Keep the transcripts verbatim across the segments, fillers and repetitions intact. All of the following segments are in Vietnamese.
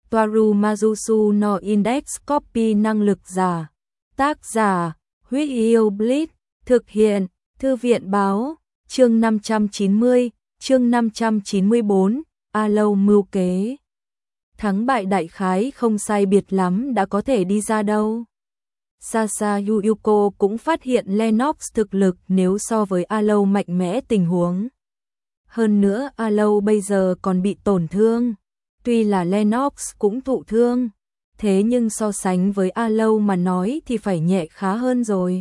Toaru Majusu no Index Copy năng lực giả. Tác giả, Huyết Yêu Blitz, thực hiện, Thư viện báo, chương năm trăm chín mươi, chương năm trăm chín mươi tư, A Lâu mưu kế. Thắng bại đại khái không sai biệt lắm đã có thể đi ra đâu. Sasa Yuyuko cũng phát hiện Lennox thực lực nếu so với A Lâu mạnh mẽ tình huống. Hơn nữa A Lâu bây giờ còn bị tổn thương. Tuy là Lennox cũng thụ thương, thế nhưng so sánh với A Lâu mà nói thì phải nhẹ khá hơn rồi.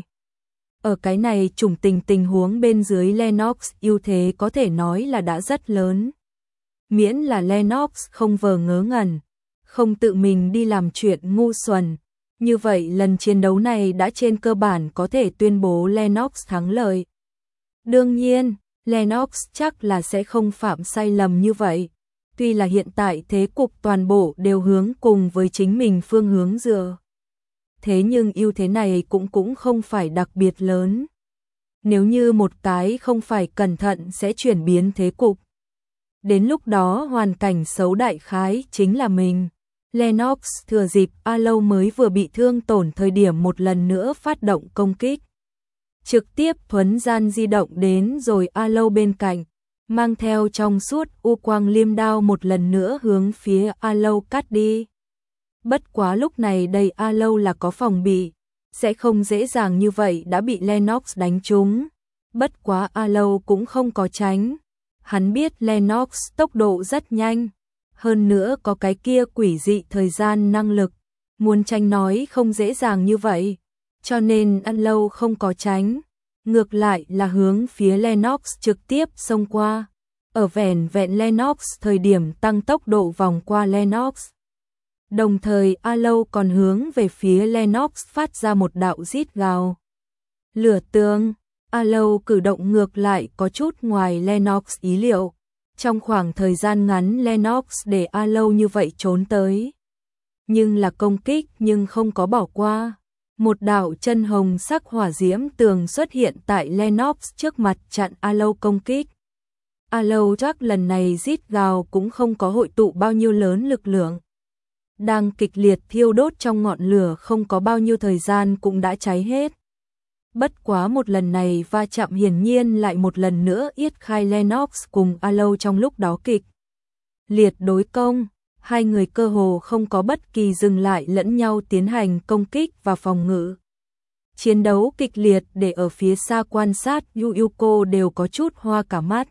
Ở cái này chủng tình tình huống bên dưới Lennox ưu thế có thể nói là đã rất lớn. Miễn là Lennox không vờ ngớ ngẩn, không tự mình đi làm chuyện ngu xuẩn. Như vậy lần chiến đấu này đã trên cơ bản có thể tuyên bố Lennox thắng lợi. Đương nhiên, Lennox chắc là sẽ không phạm sai lầm như vậy. Tuy là hiện tại thế cục toàn bộ đều hướng cùng với chính mình phương hướng dựa. Thế nhưng ưu thế này cũng cũng không phải đặc biệt lớn. Nếu như một cái không phải cẩn thận sẽ chuyển biến thế cục. Đến lúc đó hoàn cảnh xấu đại khái chính là mình. Lennox thừa dịp A Lâu mới vừa bị thương tổn thời điểm một lần nữa phát động công kích. Trực tiếp thuấn gian di động đến rồi A Lâu bên cạnh, mang theo trong suốt u quang liêm đao một lần nữa hướng phía A Lâu cắt đi. Bất quá lúc này đây A Lâu là có phòng bị, sẽ không dễ dàng như vậy đã bị Lennox đánh trúng. Bất quá A Lâu cũng không có tránh. Hắn biết Lennox tốc độ rất nhanh, hơn nữa có cái kia quỷ dị thời gian năng lực, muốn tránh nói không dễ dàng như vậy, cho nên A Lâu không có tránh, ngược lại là hướng phía Lennox trực tiếp xông qua. Ở vẻn vẹn Lennox thời điểm tăng tốc độ vòng qua Lennox. Đồng thời A Lâu còn hướng về phía Lennox phát ra một đạo rít gào. Lửa tương, A Lâu cử động ngược lại có chút ngoài Lennox ý liệu. Trong khoảng thời gian ngắn Lennox để A Lâu như vậy trốn tới. Nhưng là công kích nhưng không có bỏ qua. Một đạo chân hồng sắc hỏa diễm tường xuất hiện tại Lennox trước mặt chặn A Lâu công kích. A Lâu chắc lần này rít gào cũng không có hội tụ bao nhiêu lớn lực lượng. Đang kịch liệt thiêu đốt trong ngọn lửa không có bao nhiêu thời gian cũng đã cháy hết. Bất quá một lần này va chạm hiển nhiên lại một lần nữa yết khai Lennox cùng A Lâu trong lúc đó kịch liệt đối công. Hai người cơ hồ không có bất kỳ dừng lại lẫn nhau tiến hành công kích và phòng ngự. Chiến đấu kịch liệt để ở phía xa quan sát Yuyuko đều có chút hoa cả mắt.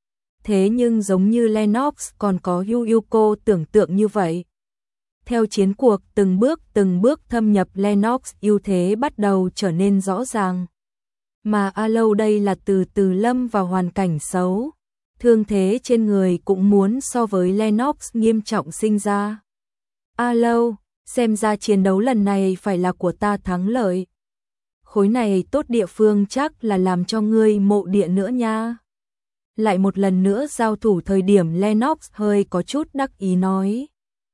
Thế nhưng giống như Lennox còn có Yuyuko tưởng tượng như vậy. Theo chiến cuộc từng bước từng bước thâm nhập Lennox ưu thế bắt đầu trở nên rõ ràng. Mà A Lâu đây là từ từ lâm vào hoàn cảnh xấu. Thương thế trên người cũng muốn so với Lennox nghiêm trọng sinh ra. A Lâu, xem ra chiến đấu lần này phải là của ta thắng lợi. Khối này tốt địa phương chắc là làm cho ngươi mộ địa nữa nha. Lại một lần nữa giao thủ thời điểm Lennox hơi có chút đắc ý nói.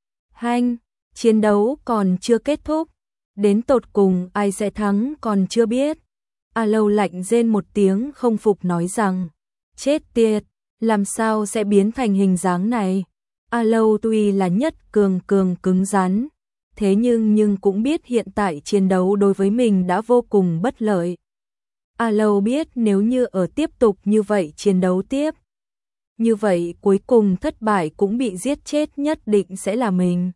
Hanh, chiến đấu còn chưa kết thúc. Đến tột cùng ai sẽ thắng còn chưa biết. A Lâu lạnh rên một tiếng không phục nói rằng. Chết tiệt, làm sao sẽ biến thành hình dáng này. A Lâu tuy là nhất cường cường cứng rắn. Thế nhưng nhưng cũng biết hiện tại chiến đấu đối với mình đã vô cùng bất lợi. A Lâu biết nếu như ở tiếp tục như vậy chiến đấu tiếp. Như vậy cuối cùng thất bại cũng bị giết chết nhất định sẽ là mình.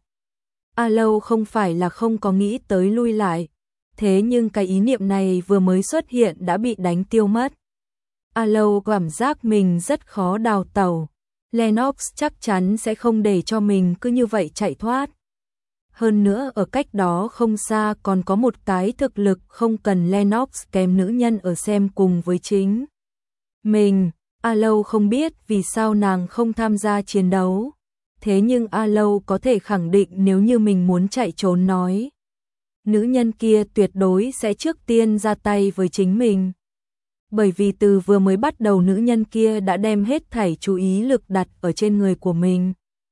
A Lâu không phải là không có nghĩ tới lui lại. Thế nhưng cái ý niệm này vừa mới xuất hiện đã bị đánh tiêu mất. A Lâu cảm giác mình rất khó đào tẩu. Lennox chắc chắn sẽ không để cho mình cứ như vậy chạy thoát. Hơn nữa ở cách đó không xa còn có một cái thực lực không cần Lennox kèm nữ nhân ở xem cùng với chính mình. A Lâu không biết vì sao nàng không tham gia chiến đấu. Thế nhưng A Lâu có thể khẳng định nếu như mình muốn chạy trốn nói. Nữ nhân kia tuyệt đối sẽ trước tiên ra tay với chính mình. Bởi vì từ vừa mới bắt đầu nữ nhân kia đã đem hết thảy chú ý lực đặt ở trên người của mình.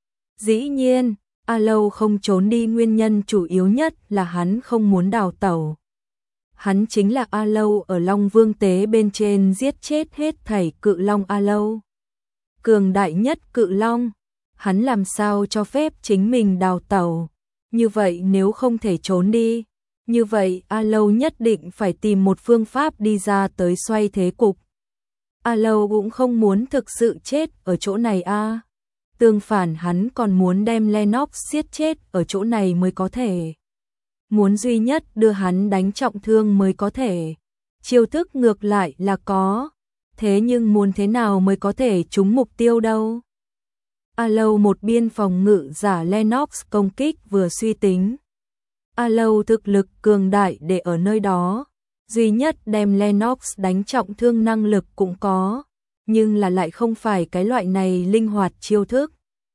Dĩ nhiên, A Lâu không trốn đi nguyên nhân chủ yếu nhất là hắn không muốn đào tẩu. Hắn chính là A Lâu ở Long Vương Tế bên trên giết chết hết thảy cự long A Lâu. Cường đại nhất cự long, hắn làm sao cho phép chính mình đào tẩu. Như vậy nếu không thể trốn đi, như vậy A Lâu nhất định phải tìm một phương pháp đi ra tới xoay thế cục. A Lâu cũng không muốn thực sự chết ở chỗ này a. Tương phản hắn còn muốn đem Lennox giết chết ở chỗ này mới có thể. Muốn duy nhất đưa hắn đánh trọng thương mới có thể. Chiêu thức ngược lại là có, thế nhưng muốn thế nào mới có thể trúng mục tiêu đâu. A Lâu một biên phòng ngự giả Lennox công kích vừa suy tính. A Lâu thực lực cường đại để ở nơi đó, duy nhất đem Lennox đánh trọng thương năng lực cũng có, nhưng là lại không phải cái loại này linh hoạt chiêu thức.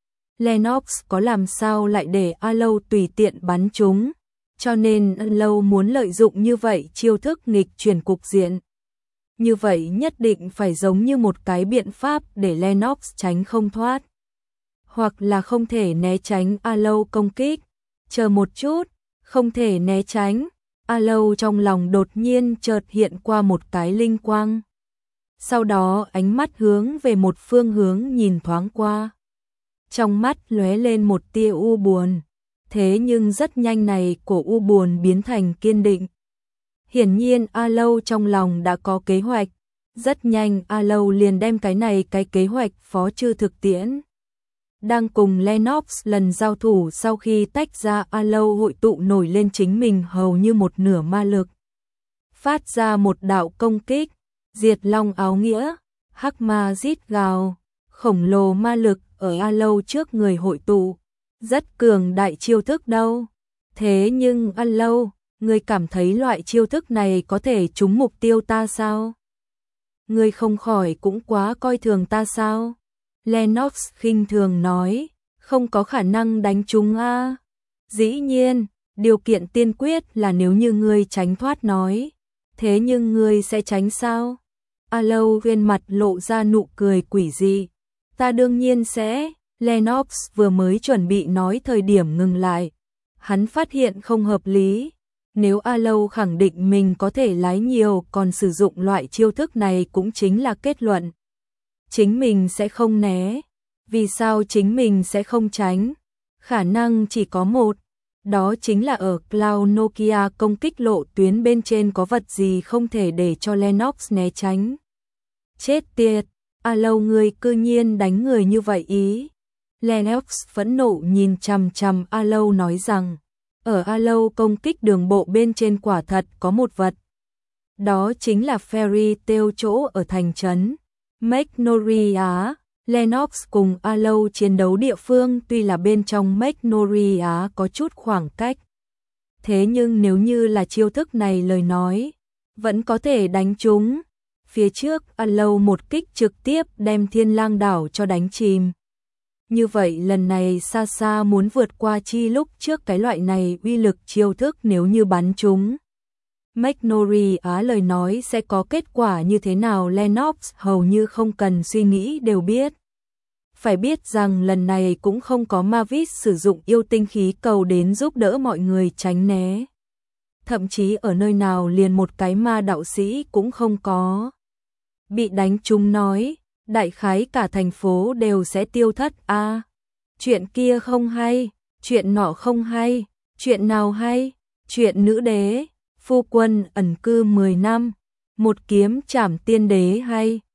Lennox có làm sao lại để A Lâu tùy tiện bắn chúng, cho nên A Lâu muốn lợi dụng như vậy chiêu thức nghịch chuyển cục diện. Như vậy nhất định phải giống như một cái biện pháp để Lennox tránh không thoát, hoặc là không thể né tránh A Lâu công kích. Chờ một chút, không thể né tránh. A Lâu trong lòng đột nhiên chợt hiện qua một cái linh quang. Sau đó ánh mắt hướng về một phương hướng nhìn thoáng qua. Trong mắt lóe lên một tia u buồn, thế nhưng rất nhanh này của u buồn biến thành kiên định. Hiển nhiên A Lâu trong lòng đã có kế hoạch, rất nhanh A Lâu liền đem cái này cái kế hoạch phó chư thực tiễn. Đang cùng Lennox lần giao thủ sau khi tách ra, A Lâu hội tụ nổi lên chính mình hầu như một nửa ma lực. Phát ra một đạo công kích, diệt long áo nghĩa, hắc ma rít gào, khổng lồ ma lực ở A Lâu trước người hội tụ, rất cường đại chiêu thức đâu. Thế nhưng A Lâu, ngươi cảm thấy loại chiêu thức này có thể trúng mục tiêu ta sao? Ngươi không khỏi cũng quá coi thường ta sao? Lennox khinh thường nói, không có khả năng đánh trúng a. Dĩ nhiên, điều kiện tiên quyết là nếu như ngươi tránh thoát nói. Thế nhưng ngươi sẽ tránh sao? A Lâu trên mặt lộ ra nụ cười quỷ dị. Ta đương nhiên sẽ. Lennox vừa mới chuẩn bị nói thời điểm ngừng lại. Hắn phát hiện không hợp lý. Nếu A Lâu khẳng định mình có thể lái nhiều còn sử dụng loại chiêu thức này cũng chính là kết luận. Chính mình sẽ không né. Vì sao chính mình sẽ không tránh? Khả năng chỉ có một. Đó chính là ở Cloud Nokia công kích lộ tuyến bên trên có vật gì không thể để cho Lennox né tránh. Chết tiệt, A Lâu người cư nhiên đánh người như vậy ý. Lennox phẫn nộ nhìn chằm chằm A Lâu nói rằng, ở A Lâu công kích đường bộ bên trên quả thật có một vật. Đó chính là Fairy Tail chỗ ở thành trấn Magnolia. Lennox cùng A Lâu chiến đấu địa phương tuy là bên trong Magnolia có chút khoảng cách. Thế nhưng nếu như là chiêu thức này lời nói, vẫn có thể đánh trúng. Phía trước A Lâu một kích trực tiếp đem Thiên Lang đảo cho đánh chìm. Như vậy lần này xa xa muốn vượt qua chi lúc trước cái loại này uy lực chiêu thức nếu như bắn trúng. Magnolia lời nói sẽ có kết quả như thế nào Lennox hầu như không cần suy nghĩ đều biết. Phải biết rằng lần này cũng không có Mavis sử dụng yêu tinh khí cầu đến giúp đỡ mọi người tránh né. Thậm chí ở nơi nào liền một cái ma đạo sĩ cũng không có. Bị đánh trúng nói, đại khái cả thành phố đều sẽ tiêu thất a. À, chuyện kia không hay, chuyện nọ không hay, chuyện nào hay, chuyện nữ đế, phu quân ẩn cư mười năm, một kiếm trảm tiên đế hay.